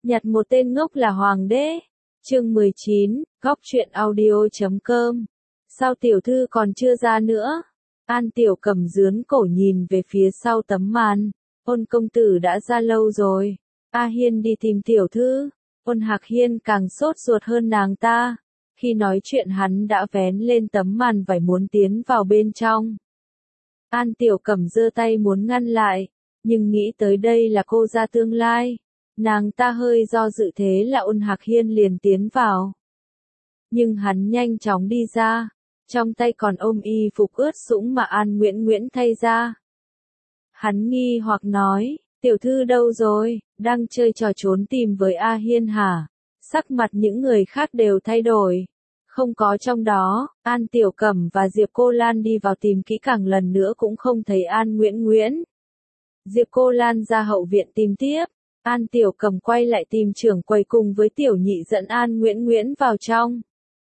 Nhặt một tên ngốc là hoàng đế. Chương 19, góc truyện audio.com. Sao tiểu thư còn chưa ra nữa? An Tiểu Cầm dướn cổ nhìn về phía sau tấm màn. Ôn công tử đã ra lâu rồi. A Hiên đi tìm tiểu thư. Ôn Hạc Hiên càng sốt ruột hơn nàng ta. Khi nói chuyện hắn đã vén lên tấm màn vải muốn tiến vào bên trong. An Tiểu Cầm giơ tay muốn ngăn lại, nhưng nghĩ tới đây là cô gia tương lai. Nàng ta hơi do dự, thế là Ôn Hạc Hiên liền tiến vào. Nhưng hắn nhanh chóng đi ra, trong tay còn ôm y phục ướt sũng mà An Nguyễn thay ra. Hắn nghi hoặc nói, tiểu thư đâu rồi, đang chơi trò trốn tìm với A Hiên hả? Sắc mặt những người khác đều thay đổi. Không có trong đó, An Tiểu Cầm và Diệp Cô Lan đi vào tìm kỹ càng lần nữa cũng không thấy An Nguyễn. Diệp Cô Lan ra hậu viện tìm tiếp. An Tiểu Cầm quay lại tìm trưởng quầy cùng với Tiểu Nhị dẫn An Nguyễn vào trong.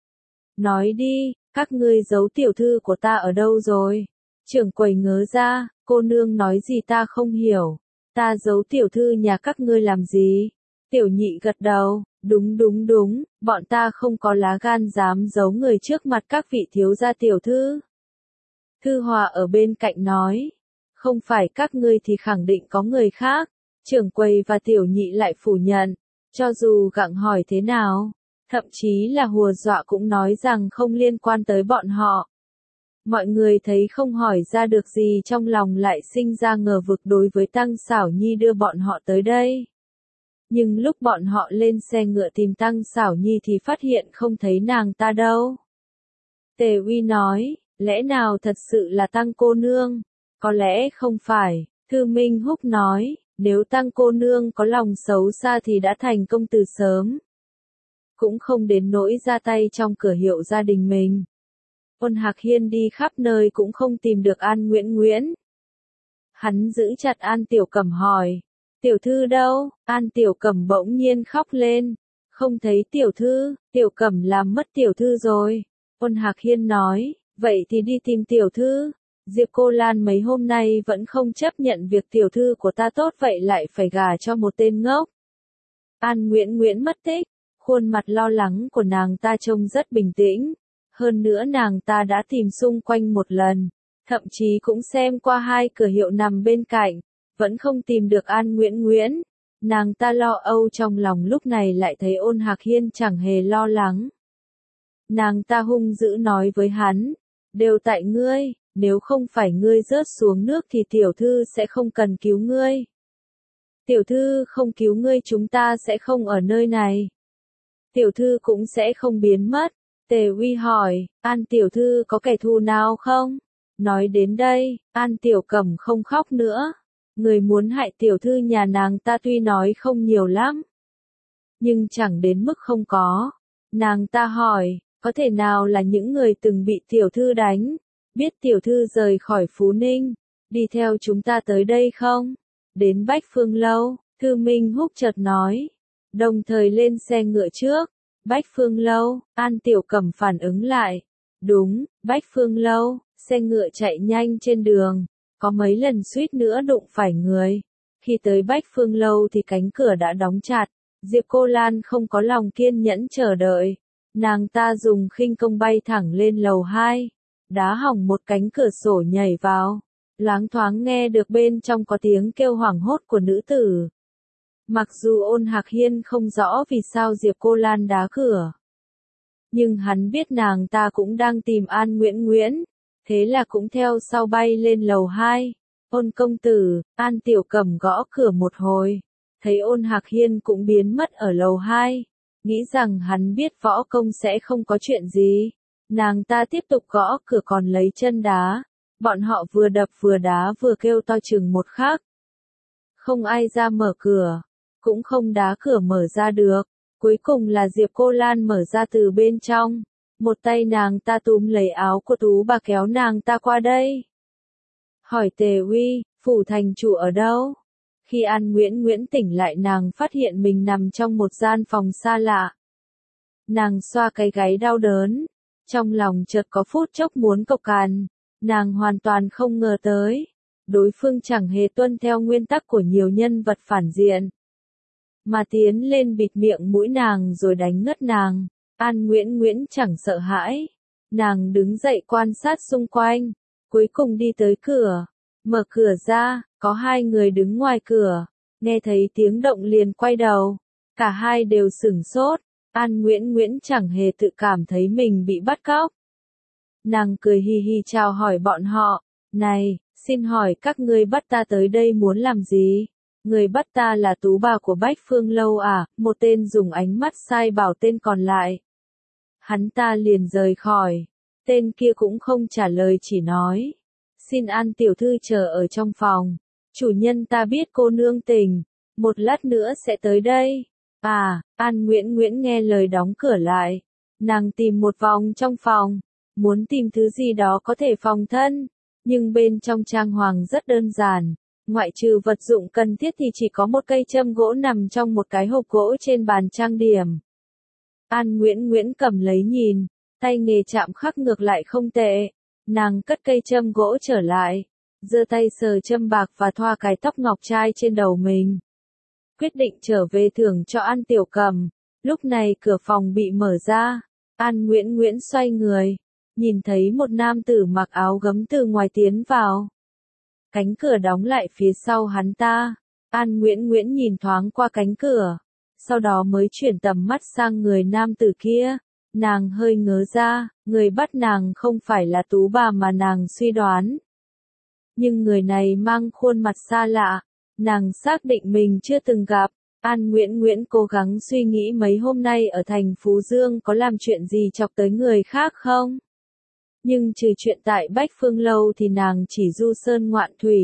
Nói đi, các ngươi giấu tiểu thư của ta ở đâu rồi? Trưởng quầy ngớ ra, cô nương nói gì ta không hiểu. Ta giấu tiểu thư nhà các ngươi làm gì? Tiểu Nhị gật đầu, đúng, bọn ta không có lá gan dám giấu người trước mặt các vị thiếu gia tiểu thư. Thư Hòa ở bên cạnh nói, không phải các ngươi thì khẳng định có người khác. Trưởng quầy và Tiểu Nhị lại phủ nhận, cho dù gặng hỏi thế nào, thậm chí là hùa dọa cũng nói rằng không liên quan tới bọn họ. Mọi người thấy không hỏi ra được gì trong lòng lại sinh ra ngờ vực đối với Tăng Xảo Nhi đưa bọn họ tới đây. Nhưng lúc bọn họ lên xe ngựa tìm Tăng Xảo Nhi thì phát hiện không thấy nàng ta đâu. Tề Uy nói, lẽ nào thật sự là Tăng cô nương? Có lẽ không phải. Thư Minh Húc nói, nếu Tăng cô nương có lòng xấu xa thì đã thành công từ sớm. Cũng không đến nỗi ra tay trong cửa hiệu gia đình mình. Ôn Hạc Hiên đi khắp nơi cũng không tìm được An Nguyễn. Hắn giữ chặt An Tiểu Cầm hỏi, tiểu thư đâu? An Tiểu Cầm bỗng nhiên khóc lên, không thấy tiểu thư, Tiểu Cầm làm mất tiểu thư rồi. Ôn Hạc Hiên nói, vậy thì đi tìm tiểu thư. Diệp Cô Lan mấy hôm nay vẫn không chấp nhận việc tiểu thư của ta tốt vậy lại phải gả cho một tên ngốc. An Nguyễn mất tích, khuôn mặt lo lắng của nàng ta trông rất bình tĩnh. Hơn nữa nàng ta đã tìm xung quanh một lần, thậm chí cũng xem qua 2 cửa hiệu nằm bên cạnh, vẫn không tìm được An Nguyễn. Nàng ta lo âu trong lòng lúc này lại thấy Ôn Hạc Hiên chẳng hề lo lắng. Nàng ta hung dữ nói với hắn, đều tại ngươi. Nếu không phải ngươi rớt xuống nước thì tiểu thư sẽ không cần cứu ngươi. Tiểu thư không cứu ngươi chúng ta sẽ không ở nơi này. Tiểu thư cũng sẽ không biến mất. Tề Uy hỏi, An tiểu thư có kẻ thù nào không? Nói đến đây, An Tiểu Cầm không khóc nữa. Người muốn hại tiểu thư nhà nàng ta tuy nói không nhiều lắm, nhưng chẳng đến mức không có. Nàng ta hỏi, có thể nào là những người từng bị tiểu thư đánh? Biết tiểu thư rời khỏi Phú Ninh, đi theo chúng ta tới đây không? Đến Bách Phương Lâu, Thư Minh Húc chợt nói. Đồng thời lên xe ngựa trước. Bách Phương Lâu, An Tiểu Cầm phản ứng lại. Đúng, Bách Phương Lâu, xe ngựa chạy nhanh trên đường. Có mấy lần suýt nữa đụng phải người. Khi tới Bách Phương Lâu thì cánh cửa đã đóng chặt. Diệp Cô Lan không có lòng kiên nhẫn chờ đợi. Nàng ta dùng khinh công bay thẳng lên lầu 2. Đá hỏng một cánh cửa sổ nhảy vào, loáng thoáng nghe được bên trong có tiếng kêu hoảng hốt của nữ tử. Mặc dù Ôn Hạc Hiên không rõ vì sao Diệp Cô Lan đá cửa, nhưng hắn biết nàng ta cũng đang tìm An Nguyễn, thế là cũng theo sau bay lên lầu 2. Ôn công tử, An Tiểu Cầm gõ cửa một hồi, thấy Ôn Hạc Hiên cũng biến mất ở lầu 2, nghĩ rằng hắn biết võ công sẽ không có chuyện gì. Nàng ta tiếp tục gõ cửa còn lấy chân đá. Bọn họ vừa đập vừa đá vừa kêu to chừng một khắc. Không ai ra mở cửa. Cũng không đá cửa mở ra được. Cuối cùng là Diệp Cô Lan mở ra từ bên trong. Một tay nàng ta túm lấy áo của Tú Bà kéo nàng ta qua đây. Hỏi Tề Uy, phủ thành chủ ở đâu? Khi An Nguyễn tỉnh lại nàng phát hiện mình nằm trong một gian phòng xa lạ. Nàng xoa cái gáy đau đớn. Trong lòng chợt có phút chốc muốn cộc cằn, nàng hoàn toàn không ngờ tới. Đối phương chẳng hề tuân theo nguyên tắc của nhiều nhân vật phản diện. mà tiến lên bịt miệng mũi nàng rồi đánh ngất nàng. An Nguyễn Nguyễn chẳng sợ hãi. Nàng đứng dậy quan sát xung quanh, cuối cùng đi tới cửa. Mở cửa ra, có hai người đứng ngoài cửa, nghe thấy tiếng động liền quay đầu. Cả hai đều sửng sốt, An Nguyễn Nguyễn chẳng hề tự cảm thấy mình bị bắt cóc. Nàng cười hì hì chào hỏi bọn họ, này, xin hỏi các ngươi bắt ta tới đây muốn làm gì? Người bắt ta là tú bà của Bách Phương Lâu à? Một tên dùng ánh mắt sai bảo tên còn lại. Hắn ta liền rời khỏi, tên kia cũng không trả lời chỉ nói. Xin An tiểu thư chờ ở trong phòng, chủ nhân ta biết cô nương tình, một lát nữa sẽ tới đây. À, An Nguyễn Nguyễn nghe lời đóng cửa lại, nàng tìm một vòng trong phòng, muốn tìm thứ gì đó có thể phòng thân, nhưng bên trong trang hoàng rất đơn giản, ngoại trừ vật dụng cần thiết thì chỉ có một cây châm gỗ nằm trong một cái hộp gỗ trên bàn trang điểm. An Nguyễn Nguyễn cầm lấy nhìn, tay nghề chạm khắc ngược lại không tệ, nàng cất cây châm gỗ trở lại, giơ tay sờ châm bạc và thoa cái tóc ngọc trai trên đầu mình. Quyết định trở về thưởng cho An Tiểu Cầm. Lúc này cửa phòng bị mở ra, An Nguyễn Nguyễn xoay người, nhìn thấy một nam tử mặc áo gấm từ ngoài tiến vào. Cánh cửa đóng lại phía sau hắn ta, An Nguyễn Nguyễn nhìn thoáng qua cánh cửa, sau đó mới chuyển tầm mắt sang người nam tử kia. Nàng hơi ngớ ra, người bắt nàng không phải là tú bà mà nàng suy đoán. Nhưng người này mang khuôn mặt xa lạ, nàng xác định mình chưa từng gặp. An Nguyễn Nguyễn cố gắng suy nghĩ mấy hôm nay ở thành Phú Dương có làm chuyện gì chọc tới người khác không? Nhưng trừ chuyện tại Bách Phương Lâu thì nàng chỉ du sơn ngoạn thủy.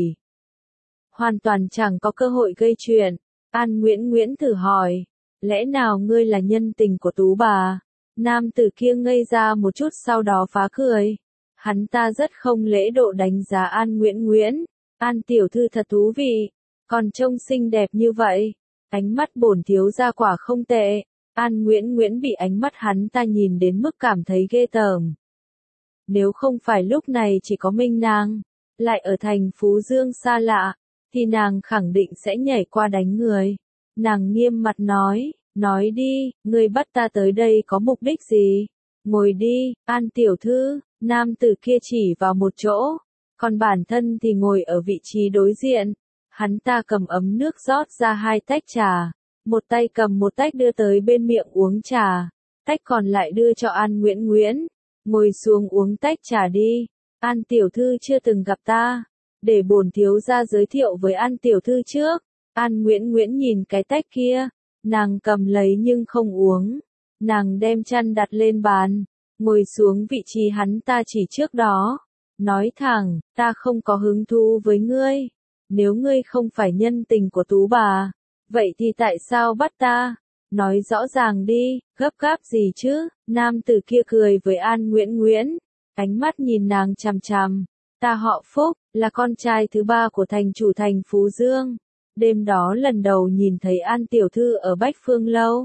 Hoàn toàn chẳng có cơ hội gây chuyện. An Nguyễn Nguyễn thử hỏi, lẽ nào ngươi là nhân tình của tú bà? Nam tử kia ngây ra một chút sau đó phá cười. Hắn ta rất không lễ độ đánh giá An Nguyễn Nguyễn. An tiểu thư thật thú vị, còn trông xinh đẹp như vậy. Ánh mắt bổn thiếu gia quả không tệ. An Nguyễn Nguyễn bị ánh mắt hắn ta nhìn đến mức cảm thấy ghê tởm. Nếu không phải lúc này chỉ có mình nàng, lại ở thành Phú Dương xa lạ, thì nàng khẳng định sẽ nhảy qua đánh người. Nàng nghiêm mặt nói đi, ngươi bắt ta tới đây có mục đích gì? Ngồi đi, An tiểu thư. Nam tử kia chỉ vào một chỗ, còn bản thân thì ngồi ở vị trí đối diện. Hắn ta cầm ấm nước rót ra 2 tách trà, một tay cầm một tách đưa tới bên miệng uống trà, tách còn lại đưa cho An Nguyễn Nguyễn. Ngồi xuống uống tách trà đi, An tiểu thư chưa từng gặp ta, để bổn thiếu gia giới thiệu với An tiểu thư trước. An Nguyễn Nguyễn nhìn cái tách kia, nàng cầm lấy nhưng không uống, nàng đem chăn đặt lên bàn, ngồi xuống vị trí hắn ta chỉ trước đó, nói thẳng, ta không có hứng thú với ngươi, nếu ngươi không phải nhân tình của tú bà, vậy thì tại sao bắt ta? Nói rõ ràng đi, gấp gáp gì chứ? Nam tử kia cười với An Nguyễn Nguyễn, ánh mắt nhìn nàng chằm chằm. Ta họ Phúc, là con trai thứ 3 của thành chủ thành Phú Dương. Đêm đó lần đầu nhìn thấy An tiểu thư ở Bách Phương Lâu.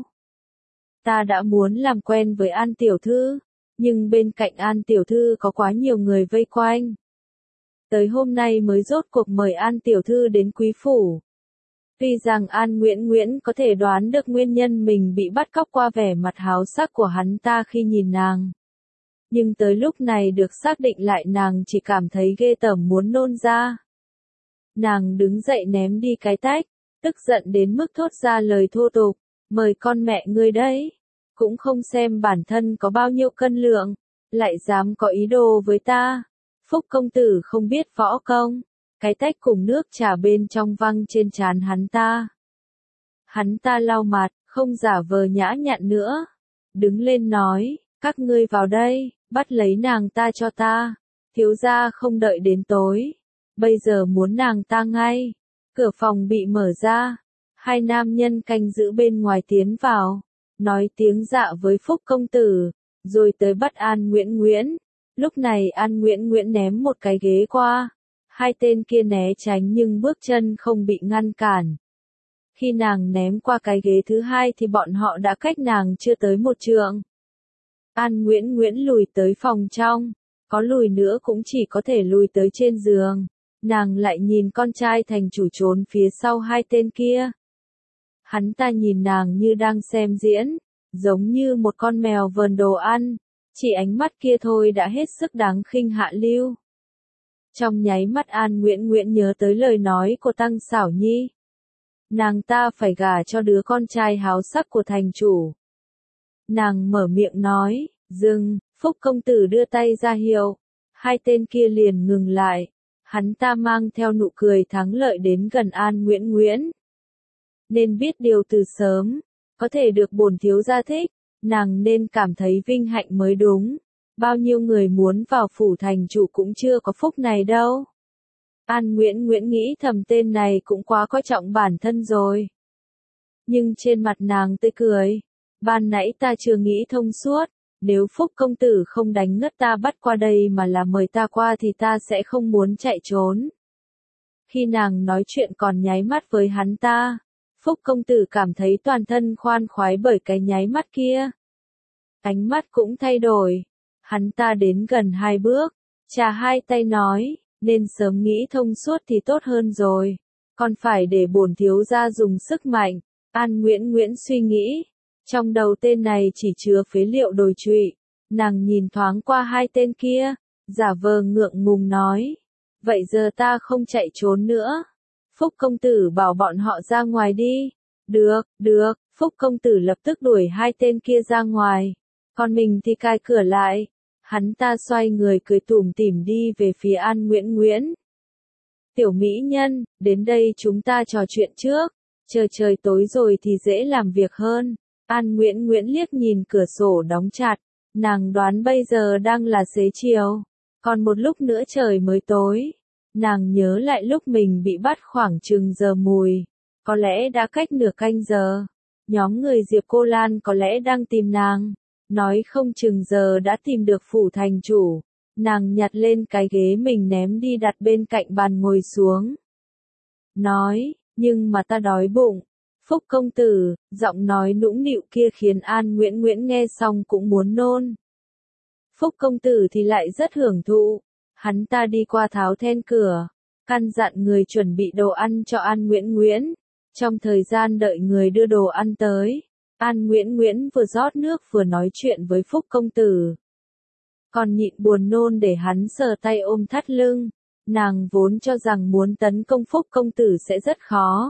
Ta đã muốn làm quen với An tiểu thư, nhưng bên cạnh An tiểu thư có quá nhiều người vây quanh. Tới hôm nay mới rốt cuộc mời An tiểu thư đến quý phủ. Tuy rằng An Nguyễn Nguyễn có thể đoán được nguyên nhân mình bị bắt cóc qua vẻ mặt háo sắc của hắn ta khi nhìn nàng. Nhưng tới lúc này được xác định lại nàng chỉ cảm thấy ghê tởm muốn nôn ra. Nàng đứng dậy ném đi cái tách, tức giận đến mức thốt ra lời thô tục, mời con mẹ ngươi đấy. Cũng không xem bản thân có bao nhiêu cân lượng, lại dám có ý đồ với ta. Phúc công tử không biết võ công. Cái tách cùng nước trà bên trong văng trên trán hắn ta. Hắn ta lau mặt, không giả vờ nhã nhặn nữa. Đứng lên nói, các ngươi vào đây, bắt lấy nàng ta cho ta. Thiếu gia không đợi đến tối. Bây giờ muốn nàng ta ngay. Cửa phòng bị mở ra. 2 nam nhân canh giữ bên ngoài tiến vào. Nói tiếng dạ với Phúc công tử. Rồi tới bắt An Nguyễn Nguyễn. Lúc này An Nguyễn Nguyễn ném một cái ghế qua. 2 tên kia né tránh nhưng bước chân không bị ngăn cản. Khi nàng ném qua cái ghế thứ 2 thì bọn họ đã cách nàng chưa tới 1 trượng. An Nguyễn Nguyễn lùi tới phòng trong, có lùi nữa cũng chỉ có thể lùi tới trên giường. Nàng lại nhìn con trai thành chủ trốn phía sau 2 tên kia. Hắn ta nhìn nàng như đang xem diễn, giống như một con mèo vờn đồ ăn, chỉ ánh mắt kia thôi đã hết sức đáng khinh hạ lưu. Trong nháy mắt An Nguyễn Nguyễn nhớ tới lời nói của Tăng Xảo Nhi. Nàng ta phải gả cho đứa con trai háo sắc của thành chủ. Nàng mở miệng nói, dừng, Phúc công tử đưa tay ra hiệu, hai tên kia liền ngừng lại. Hắn ta mang theo nụ cười thắng lợi đến gần An Nguyễn Nguyễn. Nên biết điều từ sớm, có thể được bổn thiếu gia thích, nàng nên cảm thấy vinh hạnh mới đúng. Bao nhiêu người muốn vào phủ thành chủ cũng chưa có phúc này đâu. An Nguyễn Nguyễn nghĩ thầm tên này cũng quá coi trọng bản thân rồi. Nhưng trên mặt nàng tươi cười. Ban nãy ta chưa nghĩ thông suốt, nếu Phúc công tử không đánh ngất ta bắt qua đây mà là mời ta qua thì ta sẽ không muốn chạy trốn. Khi nàng nói chuyện còn nháy mắt với hắn ta, Phúc công tử cảm thấy toàn thân khoan khoái bởi cái nháy mắt kia. Ánh mắt cũng thay đổi. Hắn ta đến gần 2 bước, chà hai tay nói, nên sớm nghĩ thông suốt thì tốt hơn rồi. Còn phải để bổn thiếu gia dùng sức mạnh. An Nguyễn Nguyễn suy nghĩ. Trong đầu tên này chỉ chứa phế liệu đồi trụy. Nàng nhìn thoáng qua hai tên kia, giả vờ ngượng ngùng nói. Vậy giờ ta không chạy trốn nữa. Phúc công tử bảo bọn họ ra ngoài đi. Được, được, Phúc công tử lập tức đuổi hai tên kia ra ngoài. Còn mình thì cài cửa lại. Hắn ta xoay người cười tủm tỉm đi về phía An Nguyễn Nguyễn. Tiểu mỹ nhân, đến đây chúng ta trò chuyện trước. Chờ trời tối rồi thì dễ làm việc hơn. An Nguyễn Nguyễn liếc nhìn cửa sổ đóng chặt. Nàng đoán bây giờ đang là xế chiều. Còn một lúc nữa trời mới tối. Nàng nhớ lại lúc mình bị bắt khoảng chừng giờ mùi. Có lẽ đã cách nửa canh giờ. Nhóm người Diệp Cô Lan có lẽ đang tìm nàng. Nói không chừng giờ đã tìm được phủ thành chủ. Nàng nhặt lên cái ghế mình ném đi đặt bên cạnh bàn ngồi xuống. Nói, nhưng mà ta đói bụng. Phúc công tử, giọng nói nũng nịu kia khiến An Nguyễn Nguyễn nghe xong cũng muốn nôn. Phúc công tử thì lại rất hưởng thụ. Hắn ta đi qua tháo then cửa, căn dặn người chuẩn bị đồ ăn cho An Nguyễn Nguyễn. Trong thời gian đợi người đưa đồ ăn tới, An Nguyễn Nguyễn vừa rót nước vừa nói chuyện với Phúc công tử. Còn nhịn buồn nôn để hắn sờ tay ôm thắt lưng. Nàng vốn cho rằng muốn tấn công Phúc công tử sẽ rất khó.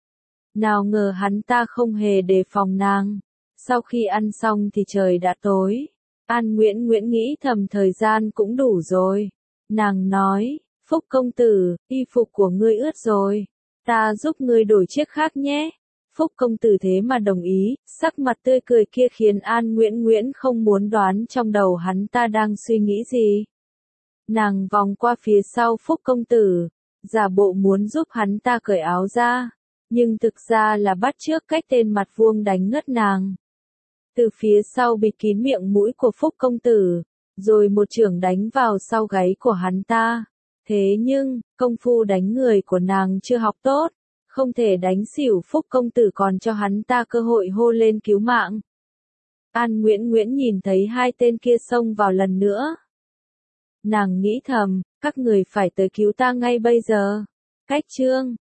Nào ngờ hắn ta không hề đề phòng nàng. Sau khi ăn xong thì trời đã tối. An Nguyễn Nguyễn nghĩ thầm thời gian cũng đủ rồi. Nàng nói, Phúc công tử, y phục của ngươi ướt rồi. Ta giúp ngươi đổi chiếc khác nhé. Phúc công tử thế mà đồng ý, sắc mặt tươi cười kia khiến An Nguyễn Nguyễn không muốn đoán trong đầu hắn ta đang suy nghĩ gì. Nàng vòng qua phía sau Phúc công tử, giả bộ muốn giúp hắn ta cởi áo ra, nhưng thực ra là bắt chước cách tên mặt vuông đánh ngất nàng. Từ phía sau bịt kín miệng mũi của Phúc công tử, rồi một chưởng đánh vào sau gáy của hắn ta. Thế nhưng, công phu đánh người của nàng chưa học tốt, không thể đánh xỉu Phúc công tử còn cho hắn ta cơ hội hô lên cứu mạng. An Nguyễn Nguyễn nhìn thấy hai tên kia xông vào lần nữa. Nàng nghĩ thầm, các người phải tới cứu ta ngay bây giờ. Cách chương